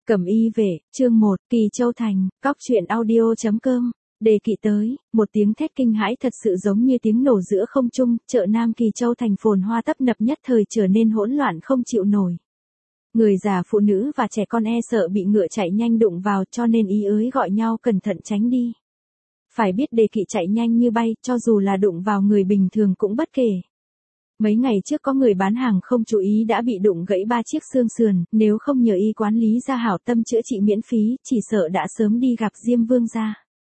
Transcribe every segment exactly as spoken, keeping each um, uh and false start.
Cẩm y vệ, chương một, Kỳ Châu Thành, cóc truyện audio chấm com. Đề kỵ tới, một tiếng thét kinh hãi thật sự giống như tiếng nổ giữa không trung, chợ Nam Kỳ Châu Thành phồn hoa tấp nập nhất thời trở nên hỗn loạn không chịu nổi. Người già phụ nữ và trẻ con e sợ bị ngựa chạy nhanh đụng vào cho nên ý ới gọi nhau cẩn thận tránh đi. Phải biết đề kỵ chạy nhanh như bay, cho dù là đụng vào người bình thường cũng bất kể. Mấy ngày trước có người bán hàng không chú ý đã bị đụng gãy ba chiếc xương sườn, nếu không nhờ y quán lý gia hảo tâm chữa trị miễn phí, chỉ sợ đã sớm đi gặp Diêm Vương gia.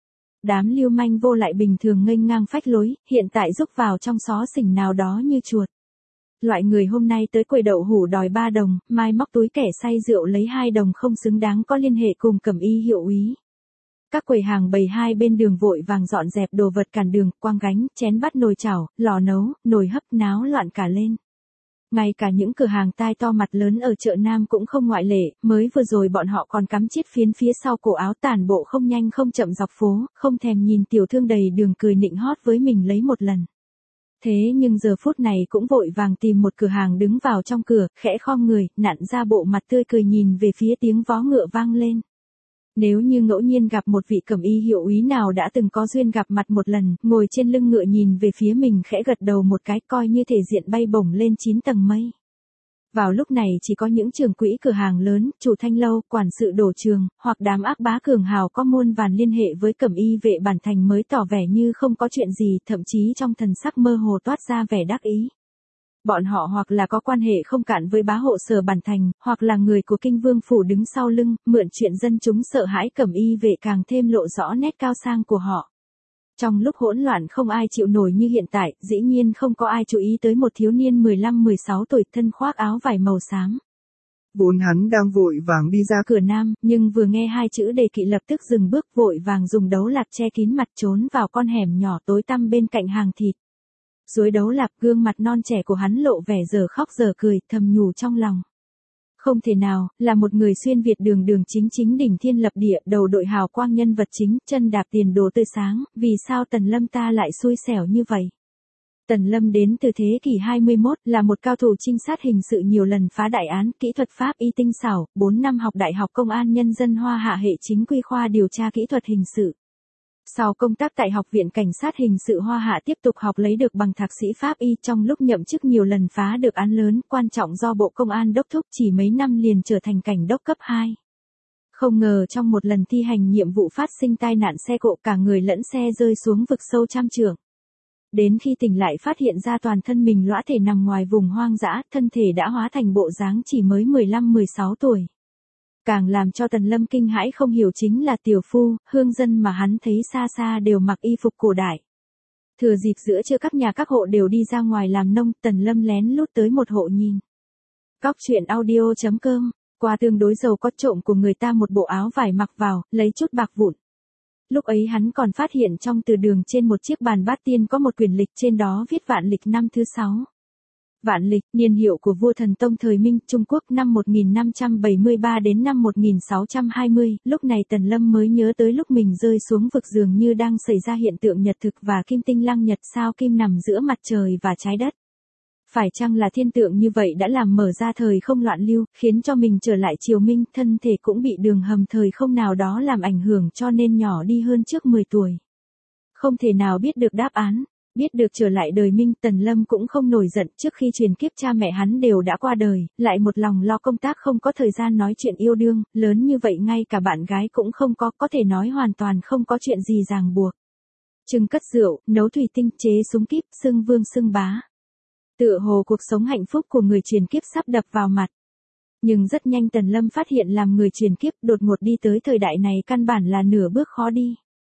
Đám lưu manh vô lại bình thường nghênh ngang phách lối, hiện tại rúc vào trong xó xỉnh nào đó như chuột. Loại người hôm nay tới quầy đậu hủ đòi ba đồng, mai móc túi kẻ say rượu lấy hai đồng không xứng đáng có liên hệ cùng Cẩm y hiệu úy. Các quầy hàng bày hai bên đường vội vàng dọn dẹp đồ vật cản đường, quang gánh, chén bát nồi chảo, lò nấu, nồi hấp náo loạn cả lên. Ngay cả những cửa hàng tai to mặt lớn ở chợ Nam cũng không ngoại lệ, mới vừa rồi bọn họ còn cắm chiết phiến phía sau cổ áo tản bộ không nhanh không chậm dọc phố, không thèm nhìn tiểu thương đầy đường cười nịnh hót với mình lấy một lần. Thế nhưng giờ phút này cũng vội vàng tìm một cửa hàng đứng vào trong cửa, khẽ khom người, nặn ra bộ mặt tươi cười nhìn về phía tiếng vó ngựa vang lên. Nếu như ngẫu nhiên gặp một vị Cẩm y hiệu úy nào đã từng có duyên gặp mặt một lần, ngồi trên lưng ngựa nhìn về phía mình khẽ gật đầu một cái coi như thể diện bay bổng lên chín tầng mây. Vào lúc này chỉ có những trưởng quỹ cửa hàng lớn, chủ thanh lâu, quản sự đổ trường, hoặc đám ác bá cường hào có muôn vàn liên hệ với Cẩm y vệ bản thành mới tỏ vẻ như không có chuyện gì, thậm chí trong thần sắc mơ hồ toát ra vẻ đắc ý. Bọn họ hoặc là có quan hệ không cạn với bá hộ Sở bản thành, hoặc là người của Kinh Vương phủ đứng sau lưng, mượn chuyện dân chúng sợ hãi Cẩm y vệ càng thêm lộ rõ nét cao sang của họ. Trong lúc hỗn loạn không ai chịu nổi như hiện tại, dĩ nhiên không có ai chú ý tới một thiếu niên mười lăm mười sáu tuổi thân khoác áo vải màu xám. Vốn hắn đang vội vàng đi ra cửa Nam, nhưng vừa nghe hai chữ đề kỵ lập tức dừng bước vội vàng dùng đấu lạp che kín mặt trốn vào con hẻm nhỏ tối tăm bên cạnh hàng thịt. Dưới đấu lạp gương mặt non trẻ của hắn lộ vẻ giờ khóc giờ cười, thầm nhủ trong lòng. Không thể nào, là một người xuyên Việt đường đường chính chính đỉnh thiên lập địa, đầu đội hào quang nhân vật chính, chân đạp tiền đồ tươi sáng, vì sao Tần Lâm ta lại xui xẻo như vậy? Tần Lâm đến từ thế kỷ hai mươi mốt, là một cao thủ trinh sát hình sự nhiều lần phá đại án, kỹ thuật pháp y tinh xảo, bốn năm học Đại học Công an Nhân dân Hoa Hạ hệ chính quy khoa điều tra kỹ thuật hình sự. Sau công tác tại Học viện Cảnh sát Hình sự Hoa Hạ tiếp tục học lấy được bằng thạc sĩ pháp y trong lúc nhậm chức nhiều lần phá được án lớn quan trọng do Bộ Công an đốc thúc chỉ mấy năm liền trở thành cảnh đốc cấp hai. Không ngờ trong một lần thi hành nhiệm vụ phát sinh tai nạn xe cộ cả người lẫn xe rơi xuống vực sâu trăm trượng. Đến khi tỉnh lại phát hiện ra toàn thân mình lõa thể nằm ngoài vùng hoang dã, thân thể đã hóa thành bộ dáng chỉ mới mười lăm mười sáu tuổi. Càng làm cho Tần Lâm kinh hãi không hiểu chính là tiểu phu, hương dân mà hắn thấy xa xa đều mặc y phục cổ đại. Thừa dịp giữa trưa các nhà các hộ đều đi ra ngoài làm nông, Tần Lâm lén lút tới một hộ nhìn. Cóc truyện audio chấm com, qua tương đối giàu có trộm của người ta một bộ áo vải mặc vào, lấy chút bạc vụn. Lúc ấy hắn còn phát hiện trong từ đường trên một chiếc bàn bát tiên có một quyển lịch trên đó viết vạn lịch năm thứ sáu. Vạn lịch, niên hiệu của vua Thần Tông thời Minh, Trung Quốc năm một nghìn năm trăm bảy mươi ba đến năm một nghìn sáu trăm hai mươi, lúc này Tần Lâm mới nhớ tới lúc mình rơi xuống vực dường như đang xảy ra hiện tượng nhật thực và kim tinh lăng nhật sao kim nằm giữa mặt trời và trái đất. Phải chăng là thiên tượng như vậy đã làm mở ra thời không loạn lưu, khiến cho mình trở lại triều Minh, thân thể cũng bị đường hầm thời không nào đó làm ảnh hưởng cho nên nhỏ đi hơn trước mười tuổi. Không thể nào biết được đáp án. Biết được trở lại đời Minh, Tần Lâm cũng không nổi giận, trước khi truyền kiếp cha mẹ hắn đều đã qua đời, lại một lòng lo công tác không có thời gian nói chuyện yêu đương, lớn như vậy ngay cả bạn gái cũng không có, có thể nói hoàn toàn không có chuyện gì ràng buộc. Trưng cất rượu, nấu thủy tinh, chế súng kíp, xưng vương xưng bá. Tựa hồ cuộc sống hạnh phúc của người truyền kiếp sắp đập vào mặt. Nhưng rất nhanh Tần Lâm phát hiện làm người truyền kiếp đột ngột đi tới thời đại này căn bản là nửa bước khó đi.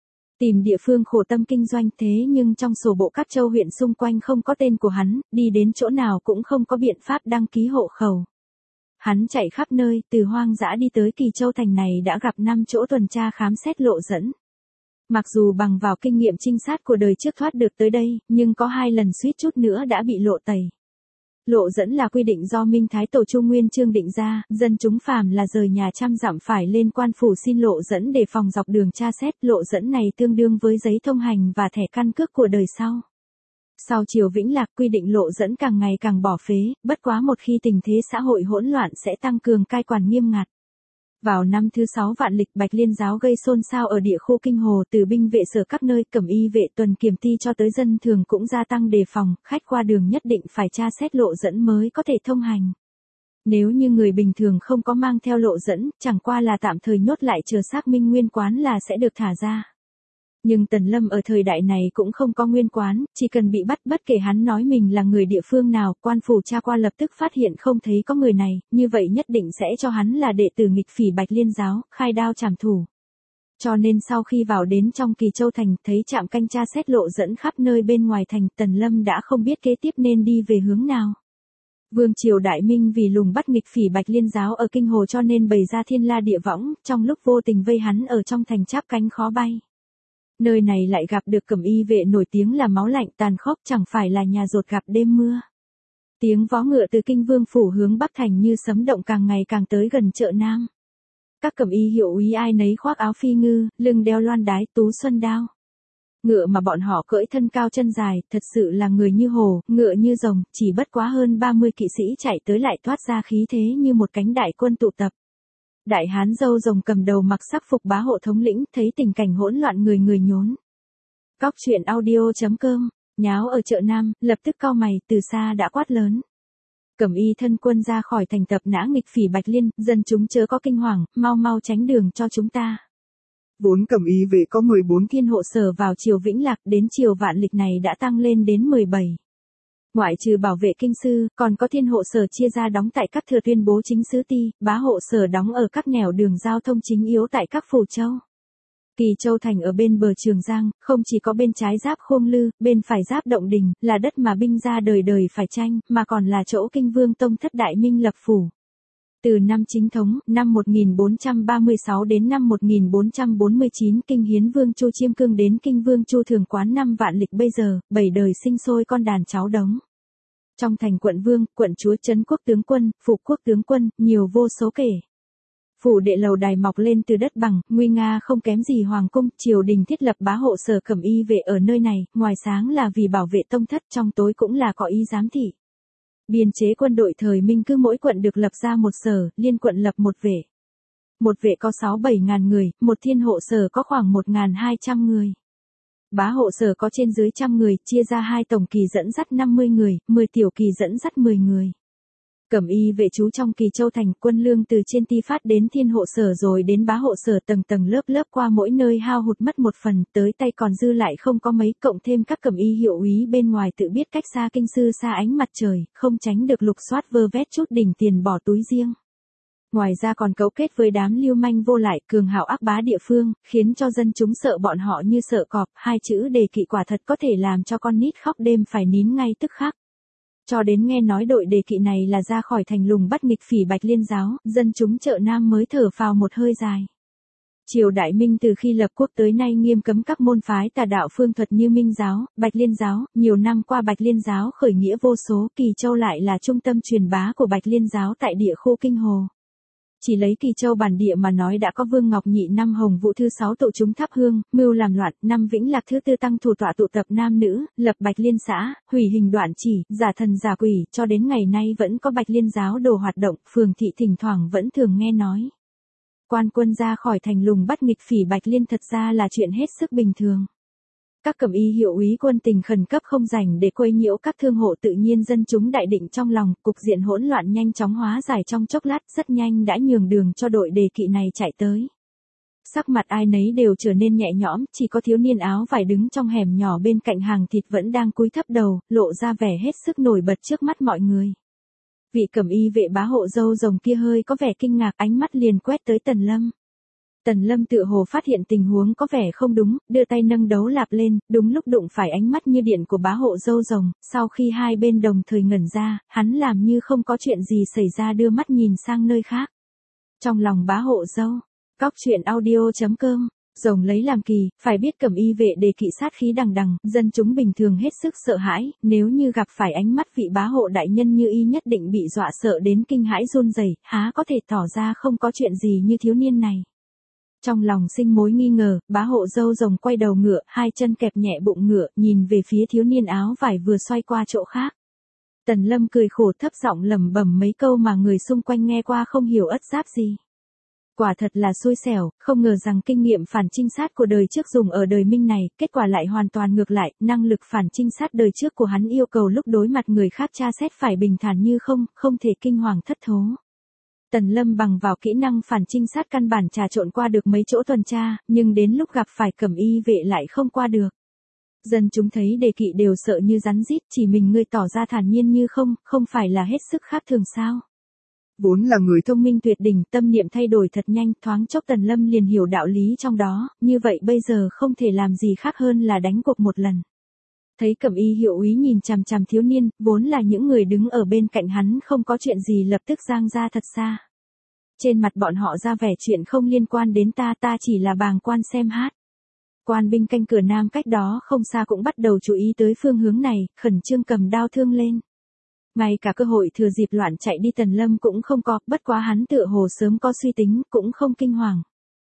Tìm địa phương khổ tâm kinh doanh thế nhưng trong sổ bộ các châu huyện xung quanh không có tên của hắn, đi đến chỗ nào cũng không có biện pháp đăng ký hộ khẩu. Hắn chạy khắp nơi, từ hoang dã đi tới Kỳ Châu Thành này đã gặp năm chỗ tuần tra khám xét lộ dẫn. Mặc dù bằng vào kinh nghiệm trinh sát của đời trước thoát được tới đây, nhưng có hai lần suýt chút nữa đã bị lộ tẩy. Lộ dẫn là quy định do Minh Thái Tổ Chu Nguyên Chương định ra, dân chúng phàm là rời nhà trăm dặm phải lên quan phủ xin lộ dẫn để phòng dọc đường tra xét. Lộ dẫn này tương đương với giấy thông hành và thẻ căn cước của đời sau. Sau triều Vĩnh Lạc quy định lộ dẫn càng ngày càng bỏ phế, bất quá một khi tình thế xã hội hỗn loạn sẽ tăng cường cai quản nghiêm ngặt. Vào năm thứ sáu vạn lịch, Bạch Liên giáo gây xôn xao ở địa khu kinh hồ, từ binh vệ sở các nơi, cẩm y vệ tuần kiểm ty cho tới dân thường cũng gia tăng đề phòng, khách qua đường nhất định phải tra xét lộ dẫn mới có thể thông hành. Nếu như người bình thường không có mang theo lộ dẫn, chẳng qua là tạm thời nhốt lại chờ xác minh nguyên quán là sẽ được thả ra. Nhưng Tần Lâm ở thời đại này cũng không có nguyên quán, chỉ cần bị bắt bất kể hắn nói mình là người địa phương nào, quan phủ tra qua lập tức phát hiện không thấy có người này, như vậy nhất định sẽ cho hắn là đệ tử nghịch phỉ Bạch Liên giáo, khai đao trảm thủ. Cho nên sau khi vào đến trong Kỳ Châu thành, thấy trạm canh tra xét lộ dẫn khắp nơi bên ngoài thành, Tần Lâm đã không biết kế tiếp nên đi về hướng nào. Vương triều Đại Minh vì lùng bắt nghịch phỉ Bạch Liên giáo ở kinh hồ cho nên bày ra thiên la địa võng, trong lúc vô tình vây hắn ở trong thành cháp cánh khó bay. Nơi này lại gặp được cẩm y vệ nổi tiếng là máu lạnh tàn khốc, chẳng phải là nhà rột gặp đêm mưa. Tiếng vó ngựa từ kinh vương phủ hướng bắc thành như sấm động càng ngày càng tới gần chợ Nam. Các cẩm y hiệu úy ai nấy khoác áo phi ngư, lưng đeo loan đái tú xuân đao. Ngựa mà bọn họ cưỡi thân cao chân dài, thật sự là người như hổ, ngựa như rồng, chỉ bất quá hơn ba mươi kỵ sĩ chạy tới lại toát ra khí thế như một cánh đại quân tụ tập. Đại hán râu rồng cầm đầu mặc sắc phục bá hộ thống lĩnh, thấy tình cảnh hỗn loạn người người nhốn. Cóc truyện audio chấm com, nháo ở chợ Nam, lập tức cau mày, từ xa đã quát lớn. Cẩm y thân quân ra khỏi thành tập nã nghịch phỉ Bạch Liên, dân chúng chớ có kinh hoàng, mau mau tránh đường cho chúng ta. Vốn cẩm y vệ có mười bốn thiên hộ sở vào triều Vĩnh Lạc, đến triều vạn lịch này đã tăng lên đến mười bảy. Ngoại trừ bảo vệ kinh sư, còn có thiên hộ sở chia ra đóng tại các thừa tuyên bố chính sứ ti, bá hộ sở đóng ở các nẻo đường giao thông chính yếu tại các phủ châu. Kỳ Châu thành ở bên bờ Trường Giang, không chỉ có bên trái giáp Khôn Lư, bên phải giáp Động Đình, là đất mà binh gia đời đời phải tranh, mà còn là chỗ kinh vương tông thất Đại Minh lập phủ. Từ năm chính thống, năm một nghìn bốn trăm ba mươi sáu đến năm một nghìn bốn trăm bốn mươi chín, kinh hiến vương Chu Chiêm Cương đến kinh vương Chu Thường Quán năm vạn lịch bây giờ, bảy đời sinh sôi con đàn cháu đống. Trong thành quận vương, quận chúa, trấn quốc tướng quân, phụ quốc tướng quân, nhiều vô số kể. Phủ đệ lầu đài mọc lên từ đất bằng, nguy nga không kém gì hoàng cung, triều đình thiết lập bá hộ sở cẩm y vệ ở nơi này, ngoài sáng là vì bảo vệ tông thất, trong tối cũng là có ý giám thị. Biên chế quân đội thời Minh cứ mỗi quận được lập ra một sở, liên quận lập một vệ. Một vệ có sáu bảy ngàn người, một thiên hộ sở có khoảng một ngàn hai trăm người. Bá hộ sở có trên dưới trăm người, chia ra hai tổng kỳ dẫn dắt năm mươi người, mười tiểu kỳ dẫn dắt mười người. Cẩm y vệ trú trong Kỳ Châu thành, quân lương từ trên ti phát đến thiên hộ sở rồi đến bá hộ sở tầng tầng lớp lớp qua mỗi nơi hao hụt mất một phần, tới tay còn dư lại không có mấy, cộng thêm các cẩm y hiệu úy bên ngoài tự biết cách xa kinh sư xa ánh mặt trời, không tránh được lục soát vơ vét chút đỉnh tiền bỏ túi riêng. Ngoài ra còn cấu kết với đám lưu manh vô lại, cường hào ác bá địa phương, khiến cho dân chúng sợ bọn họ như sợ cọp, hai chữ đề kỵ quả thật có thể làm cho con nít khóc đêm phải nín ngay tức khắc. Cho đến nghe nói đội đề kỵ này là ra khỏi thành lùng bắt nghịch phỉ Bạch Liên giáo, dân chúng chợ Nam mới thở phào một hơi dài. Triều Đại Minh từ khi lập quốc tới nay nghiêm cấm các môn phái tà đạo phương thuật như Minh giáo, Bạch Liên giáo, nhiều năm qua Bạch Liên giáo khởi nghĩa vô số, Kỳ Châu lại là trung tâm truyền bá của Bạch Liên giáo tại địa khu kinh hồ. Chỉ lấy Kỳ Châu bản địa mà nói đã có Vương Ngọc Nhị năm Hồng Vũ thứ sáu tụ chúng thắp hương, mưu làm loạn, năm Vĩnh Lạc thứ tư tăng thủ tọa tụ tập nam nữ, lập Bạch Liên xã, hủy hình đoạn chỉ, giả thần giả quỷ, cho đến ngày nay vẫn có Bạch Liên giáo đồ hoạt động, phường thị thỉnh thoảng vẫn thường nghe nói. Quan quân ra khỏi thành lùng bắt nghịch phỉ Bạch Liên thật ra là chuyện hết sức bình thường. Các cẩm y hiệu úy quân tình khẩn cấp không rảnh để quấy nhiễu các thương hộ, tự nhiên dân chúng đại định trong lòng, cục diện hỗn loạn nhanh chóng hóa giải trong chốc lát, rất nhanh đã nhường đường cho đội đề kỵ này chạy tới. Sắc mặt ai nấy đều trở nên nhẹ nhõm, chỉ có thiếu niên áo vải đứng trong hẻm nhỏ bên cạnh hàng thịt vẫn đang cúi thấp đầu, lộ ra vẻ hết sức nổi bật trước mắt mọi người. Vị cẩm y vệ bá hộ râu rồng kia hơi có vẻ kinh ngạc, ánh mắt liền quét tới Tần Lâm. Tần Lâm tự hồ phát hiện tình huống có vẻ không đúng, đưa tay nâng đấu lạp lên, đúng lúc đụng phải ánh mắt như điện của bá hộ râu rồng, sau khi hai bên đồng thời ngẩn ra, hắn làm như không có chuyện gì xảy ra đưa mắt nhìn sang nơi khác. Trong lòng bá hộ râu, cóc truyện audio chấm com, rồng lấy làm kỳ, phải biết cẩm y vệ đề kỵ sát khí đằng đằng, dân chúng bình thường hết sức sợ hãi, nếu như gặp phải ánh mắt vị bá hộ đại nhân như y nhất định bị dọa sợ đến kinh hãi run rẩy, há có thể tỏ ra không có chuyện gì như thiếu niên này. Trong lòng sinh mối nghi ngờ, bá hộ râu rồng quay đầu ngựa, hai chân kẹp nhẹ bụng ngựa, nhìn về phía thiếu niên áo vải vừa xoay qua chỗ khác. Tần Lâm cười khổ thấp giọng lẩm bẩm mấy câu mà người xung quanh nghe qua không hiểu ất giáp gì. Quả thật là xui xẻo, không ngờ rằng kinh nghiệm phản trinh sát của đời trước dùng ở đời Minh này, kết quả lại hoàn toàn ngược lại, năng lực phản trinh sát đời trước của hắn yêu cầu lúc đối mặt người khác tra xét phải bình thản như không, không thể kinh hoàng thất thố. Tần Lâm bằng vào kỹ năng phản trinh sát căn bản trà trộn qua được mấy chỗ tuần tra, nhưng đến lúc gặp phải cẩm y vệ lại không qua được. Dân chúng thấy đề kỵ đều sợ như rắn rít, chỉ mình ngươi tỏ ra thản nhiên như không, không phải là hết sức khác thường sao. Vốn là người Thông minh tuyệt đỉnh, tâm niệm thay đổi thật nhanh, thoáng chốc Tần Lâm liền hiểu đạo lý trong đó, như vậy bây giờ không thể làm gì khác hơn là đánh cuộc một lần. Thấy cẩm y hiệu úy nhìn chằm chằm thiếu niên, vốn là những người đứng ở bên cạnh hắn không có chuyện gì lập tức giang ra thật xa. Trên mặt bọn họ ra vẻ chuyện không liên quan đến ta, ta chỉ là bàng quan xem hát. Quan binh canh cửa nam cách đó không xa cũng bắt đầu chú ý tới phương hướng này, khẩn trương cầm đao thương lên. Ngay cả cơ hội thừa dịp loạn chạy đi Tần Lâm cũng không có, bất quá hắn tựa hồ sớm có suy tính, cũng không kinh hoàng.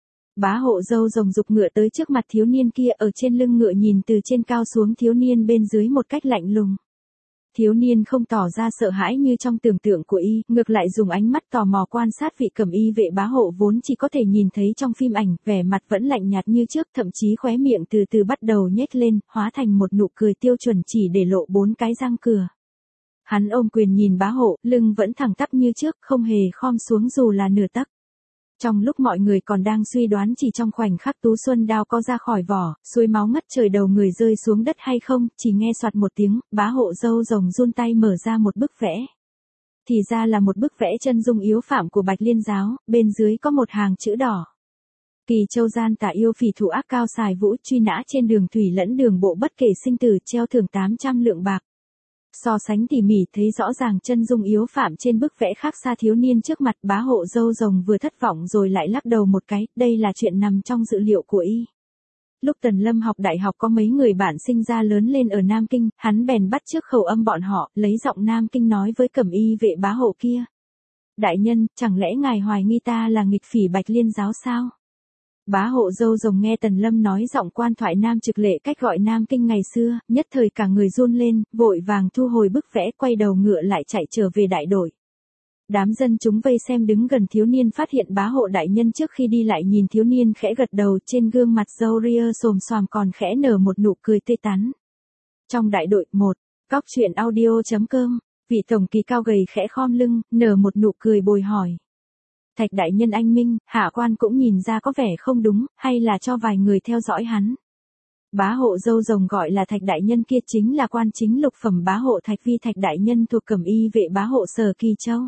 Bá hộ dâu rồng dục ngựa tới trước mặt thiếu niên kia, ở trên lưng ngựa nhìn từ trên cao xuống thiếu niên bên dưới một cách lạnh lùng. Thiếu niên không tỏ ra sợ hãi như trong tưởng tượng của y, ngược lại dùng ánh mắt tò mò quan sát vị cẩm y vệ bá hộ vốn chỉ có thể nhìn thấy trong phim ảnh, vẻ mặt vẫn lạnh nhạt như trước, thậm chí khóe miệng từ từ bắt đầu nhếch lên, hóa thành một nụ cười tiêu chuẩn chỉ để lộ bốn cái răng cửa. Hắn ôm quyền nhìn bá hộ, lưng vẫn thẳng tắp như trước, không hề khom xuống dù là nửa tấc. Trong lúc mọi người còn đang suy đoán chỉ trong khoảnh khắc Tú Xuân đao có ra khỏi vỏ, suối máu ngất trời đầu người rơi xuống đất hay không, chỉ nghe soạt một tiếng, bá hộ dâu rồng run tay mở ra một bức vẽ. Thì ra là một bức vẽ chân dung yếu phạm của Bạch Liên giáo, bên dưới có một hàng chữ đỏ. Kỳ Châu gian tà yêu phỉ thủ ác cao xài vũ, truy nã trên đường thủy lẫn đường bộ bất kể sinh tử, treo thưởng tám trăm lượng bạc. So sánh tỉ mỉ thấy rõ ràng chân dung yếu phạm trên bức vẽ khác xa thiếu niên trước mặt, bá hộ dâu rồng vừa thất vọng rồi lại lắc đầu một cái, đây là chuyện nằm trong dự liệu của y. Lúc Tần Lâm học đại học có mấy người bạn sinh ra lớn lên ở Nam Kinh, hắn bèn bắt chước khẩu âm bọn họ, lấy giọng Nam Kinh nói với cẩm y vệ bá hộ kia. Đại nhân, chẳng lẽ ngài hoài nghi ta là nghịch phỉ Bạch Liên giáo sao? Bá hộ dâu rồng nghe Tần Lâm nói giọng quan thoại Nam Trực Lệ cách gọi Nam Kinh ngày xưa, nhất thời cả người run lên, vội vàng thu hồi bức vẽ, quay đầu ngựa lại chạy trở về đại đội. Đám dân chúng vây xem đứng gần thiếu niên phát hiện bá hộ đại nhân trước khi đi lại nhìn thiếu niên khẽ gật đầu, trên gương mặt râu ria xồm xoàm còn khẽ nở một nụ cười tươi tắn. Trong đại đội, một, Cóc truyện audio chấm com, vị tổng kỳ cao gầy khẽ khom lưng, nở một nụ cười bồi hỏi. Thạch đại nhân anh minh, hạ quan cũng nhìn ra có vẻ không đúng, hay là cho vài người theo dõi hắn. Bá hộ dâu rồng gọi là Thạch đại nhân kia chính là quan chính lục phẩm bá hộ Thạch Vi Thạch đại nhân thuộc cẩm y vệ bá hộ Sở Kỳ Châu.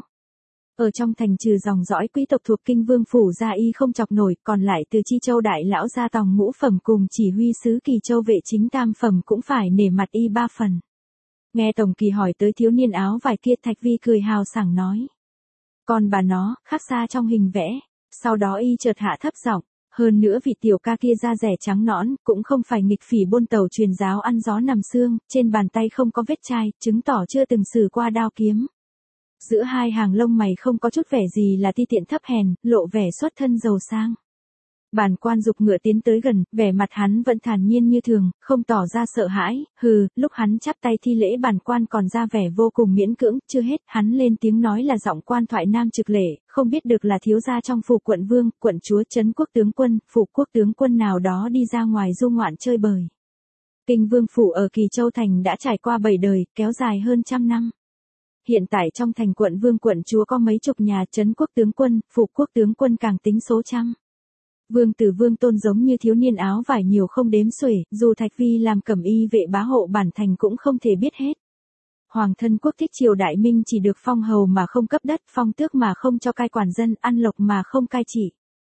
Ở trong thành trừ dòng dõi quý tộc thuộc Kinh Vương phủ ra y không chọc nổi, còn lại từ Chi Châu đại lão gia tòng ngũ phẩm cùng chỉ huy sứ Kỳ Châu vệ chính tam phẩm cũng phải nể mặt y ba phần. Nghe tổng kỳ hỏi tới thiếu niên áo vải kia, Thạch Vi cười hào sảng nói. Còn bà nó, khác xa trong hình vẽ. Sau đó y chợt hạ thấp giọng, hơn nữa vị tiểu ca kia da rẻ trắng nõn, cũng không phải nghịch phỉ buôn tàu truyền giáo ăn gió nằm xương, trên bàn tay không có vết chai, chứng tỏ chưa từng xử qua đao kiếm. Giữa hai hàng lông mày không có chút vẻ gì là ti tiện thấp hèn, lộ vẻ xuất thân giàu sang. Bản quan dục ngựa tiến tới gần, vẻ mặt hắn vẫn thản nhiên như thường, không tỏ ra sợ hãi, hừ, lúc hắn chắp tay thi lễ bản quan còn ra vẻ vô cùng miễn cưỡng, chưa hết, hắn lên tiếng nói là giọng quan thoại Nam Trực Lệ, không biết được là thiếu gia trong phủ quận vương, quận chúa trấn quốc tướng quân, phủ quốc tướng quân nào đó đi ra ngoài du ngoạn chơi bời. Kinh Vương phủ ở Kỳ Châu thành đã trải qua bảy đời, kéo dài hơn trăm năm. Hiện tại trong thành quận vương quận chúa có mấy chục nhà, trấn quốc tướng quân, phủ quốc tướng quân càng tính số trăm. Vương tử Vương Tôn giống như thiếu niên áo vải nhiều không đếm xuể, dù Thạch Vi làm cẩm y vệ bá hộ bản thành cũng không thể biết hết. Hoàng thân quốc thích triều đại Minh chỉ được phong hầu mà không cấp đất, phong tước mà không cho cai quản dân, ăn lộc mà không cai trị.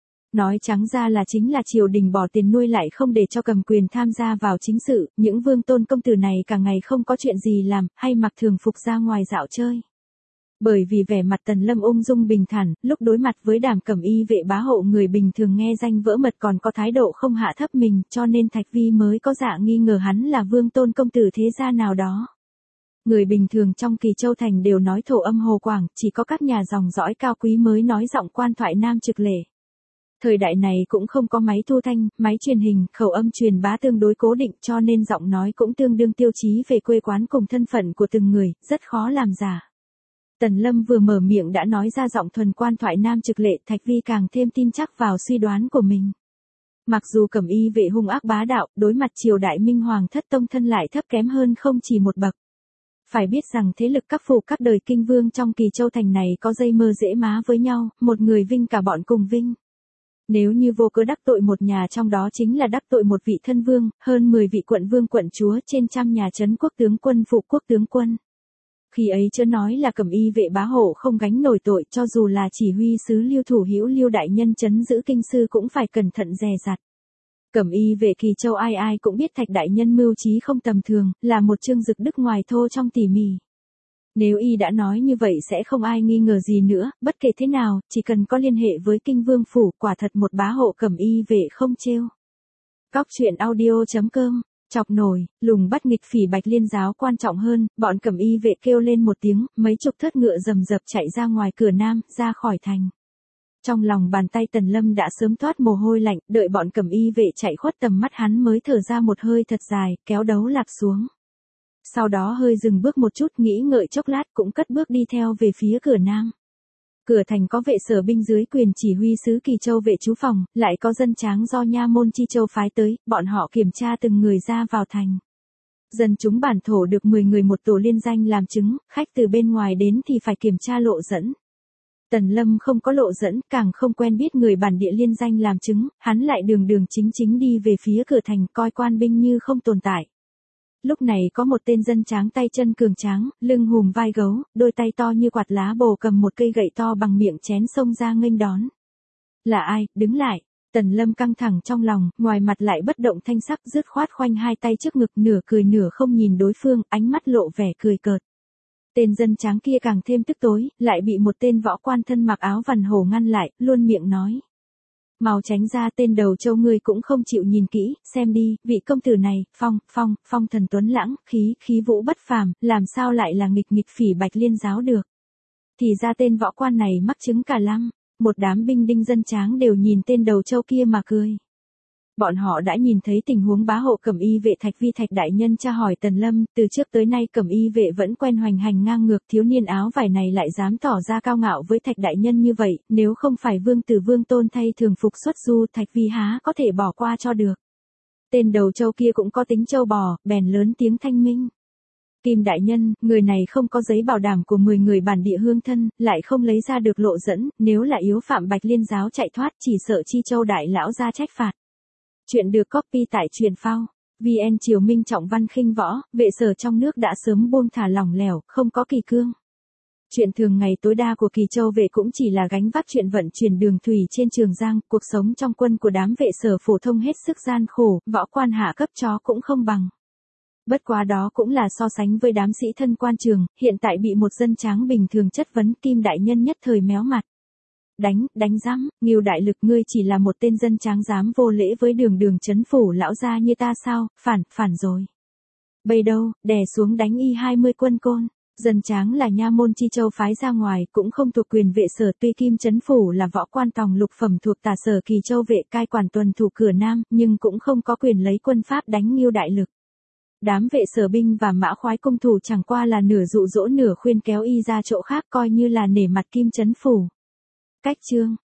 Nói trắng ra là chính là triều đình bỏ tiền nuôi lại không để cho cầm quyền tham gia vào chính sự, những Vương Tôn công tử này cả ngày không có chuyện gì làm, hay mặc thường phục ra ngoài dạo chơi. Bởi vì vẻ mặt Tần Lâm ung dung bình thản, lúc đối mặt với đàm cẩm y vệ bá hộ người bình thường nghe danh vỡ mật còn có thái độ không hạ thấp mình, cho nên Thạch Vi mới có dạ nghi ngờ hắn là Vương Tôn công tử thế gia nào đó. Người bình thường trong Kỳ Châu thành đều nói thổ âm Hồ Quảng, chỉ có các nhà dòng dõi cao quý mới nói giọng quan thoại Nam Trực Lệ. Thời đại này cũng không có máy thu thanh, máy truyền hình, khẩu âm truyền bá tương đối cố định cho nên giọng nói cũng tương đương tiêu chí về quê quán cùng thân phận của từng người, rất khó làm giả. Tần Lâm vừa mở miệng đã nói ra giọng thuần quan thoại nam trực lệ, Thạch Vi càng thêm tin chắc vào suy đoán của mình. Mặc dù Cẩm Y vệ hung ác bá đạo, đối mặt triều đại Minh Hoàng thất tông thân lại thấp kém hơn không chỉ một bậc. Phải biết rằng thế lực các phủ các đời kinh vương trong Kỳ Châu thành này có dây mơ dễ má với nhau, một người vinh cả bọn cùng vinh. Nếu như vô cớ đắc tội một nhà trong đó chính là đắc tội một vị thân vương, hơn mười vị quận vương quận chúa, trên trăm nhà trấn quốc tướng quân phụ quốc tướng quân. Khi ấy chớ nói là Cẩm Y vệ bá hộ không gánh nổi tội, cho dù là chỉ huy sứ Liêu thủ hữu Liêu đại nhân trấn giữ kinh sư cũng phải cẩn thận dè dặt. Cẩm Y vệ Kỳ Châu ai ai cũng biết Thạch đại nhân mưu trí không tầm thường, là một chương dực đức ngoài thô trong tỉ mỉ. Nếu y đã nói như vậy sẽ không ai nghi ngờ gì nữa, bất kể thế nào, chỉ cần có liên hệ với kinh vương phủ, quả thật một bá hộ Cẩm Y vệ không trêu. Cóc truyện audio chấm com, chọc nổi, lùng bắt nghịch phỉ Bạch Liên giáo quan trọng hơn, bọn Cẩm Y vệ kêu lên một tiếng, mấy chục thớt ngựa rầm rập chạy ra ngoài cửa nam, ra khỏi thành. Trong lòng bàn tay Tần Lâm đã sớm toát mồ hôi lạnh, đợi bọn Cẩm Y vệ chạy khuất tầm mắt hắn mới thở ra một hơi thật dài, kéo đấu lạc xuống. Sau đó hơi dừng bước một chút, nghĩ ngợi chốc lát cũng cất bước đi theo về phía cửa nam. Cửa thành có vệ sở binh dưới quyền chỉ huy sứ Kỳ Châu vệ trú phòng, lại có dân tráng do nha môn Chi Châu phái tới, bọn họ kiểm tra từng người ra vào thành. Dân chúng bản thổ được mười người một tổ liên danh làm chứng, khách từ bên ngoài đến thì phải kiểm tra lộ dẫn. Tần Lâm không có lộ dẫn, càng không quen biết người bản địa liên danh làm chứng, hắn lại đường đường chính chính đi về phía cửa thành, coi quan binh như không tồn tại. Lúc này có một tên dân tráng tay chân cường tráng, lưng hùm vai gấu, đôi tay to như quạt lá bồ cầm một cây gậy to bằng miệng chén xông ra nghênh đón. Là ai, đứng lại. Tần Lâm căng thẳng trong lòng, ngoài mặt lại bất động thanh sắc, dứt khoát khoanh hai tay trước ngực, nửa cười nửa không nhìn đối phương, ánh mắt lộ vẻ cười cợt. Tên dân tráng kia càng thêm tức tối, lại bị một tên võ quan thân mặc áo vằn hổ ngăn lại, luôn miệng nói. Mau tránh ra, tên đầu trâu ngươi cũng không chịu nhìn kỹ, xem đi, vị công tử này, phong, phong, phong thần tuấn lãng, khí, khí vũ bất phàm, làm sao lại là nghịch nghịch phỉ Bạch Liên giáo được. Thì ra tên võ quan này mắc chứng cả lăng, một đám binh đinh dân tráng đều nhìn tên đầu trâu kia mà cười. Bọn họ đã nhìn thấy tình huống bá hộ Cẩm Y vệ Thạch Vi Thạch đại nhân tra hỏi Tần Lâm, từ trước tới nay Cẩm Y vệ vẫn quen hoành hành ngang ngược, thiếu niên áo vải này lại dám tỏ ra cao ngạo với Thạch đại nhân như vậy, nếu không phải vương tử vương tôn thay thường phục xuất du, Thạch Vi há có thể bỏ qua cho được. Tên đầu trâu kia cũng có tính trâu bò, bèn lớn tiếng thanh minh. Kim đại nhân, người này không có giấy bảo đảm của mười người bản địa hương thân, lại không lấy ra được lộ dẫn, nếu là yếu phạm Bạch Liên giáo chạy thoát chỉ sợ Chi Châu đại lão ra trách phạt. Chuyện được copy tại truyện phao. vê en Triều Minh trọng văn khinh võ, vệ sở trong nước đã sớm buông thả lỏng lẻo, không có kỳ cương. Chuyện thường ngày tối đa của Kỳ Châu vệ cũng chỉ là gánh vác chuyện vận chuyển đường thủy trên Trường Giang, cuộc sống trong quân của đám vệ sở phổ thông hết sức gian khổ, võ quan hạ cấp chó cũng không bằng. Bất quá đó cũng là so sánh với đám sĩ thân quan trường, hiện tại bị một dân tráng bình thường chất vấn, Kim đại nhân nhất thời méo mặt. Đánh, đánh giám, Ngưu đại lực, ngươi chỉ là một tên dân tráng dám vô lễ với đường đường trấn phủ lão gia như ta sao, phản, phản rồi. Bây đâu, đè xuống đánh y hai mươi quân côn. Dân tráng là nha môn Chi Châu phái ra ngoài, cũng không thuộc quyền vệ sở, tuy Kim trấn phủ là võ quan tòng lục phẩm thuộc tả sở Kỳ Châu vệ cai quản tuần thủ cửa Nam, nhưng cũng không có quyền lấy quân pháp đánh Ngưu đại lực. Đám vệ sở binh và mã khoái cung thủ chẳng qua là nửa dụ dỗ nửa khuyên kéo y ra chỗ khác, coi như là nể mặt Kim trấn phủ. Cách chương,